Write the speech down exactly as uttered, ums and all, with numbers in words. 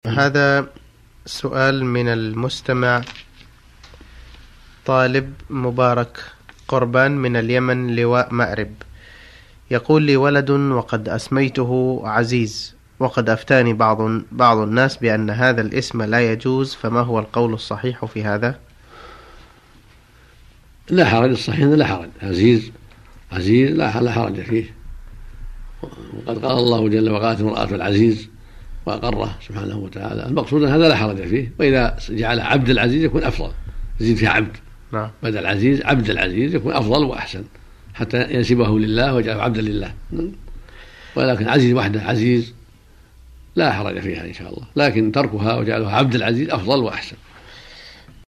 هذا سؤال من المستمع طالب مبارك قربان من اليمن لواء مأرب، يقول لي: ولد وقد أسميته عزيز، وقد أفتاني بعض بعض الناس بأن هذا الاسم لا يجوز، فما هو القول الصحيح في هذا؟ لا حرج، الصحيح لا حرج، عزيز عزيز لا حرج فيه، وقد قال الله جل وعلا: امرأة العزيز، وأقره سبحانه وتعالى. المقصود أن هذا لا حرج فيه، وإذا جعل عبد العزيز يكون أفضل، يزيد فيها عبد، نعم. بدل العزيز عبد العزيز يكون أفضل وأحسن، حتى ينسبه لله ويجعله عبدا لله. ولكن عزيز وحده عزيز لا حرج فيها إن شاء الله، لكن تركها وجعلها عبد العزيز أفضل وأحسن.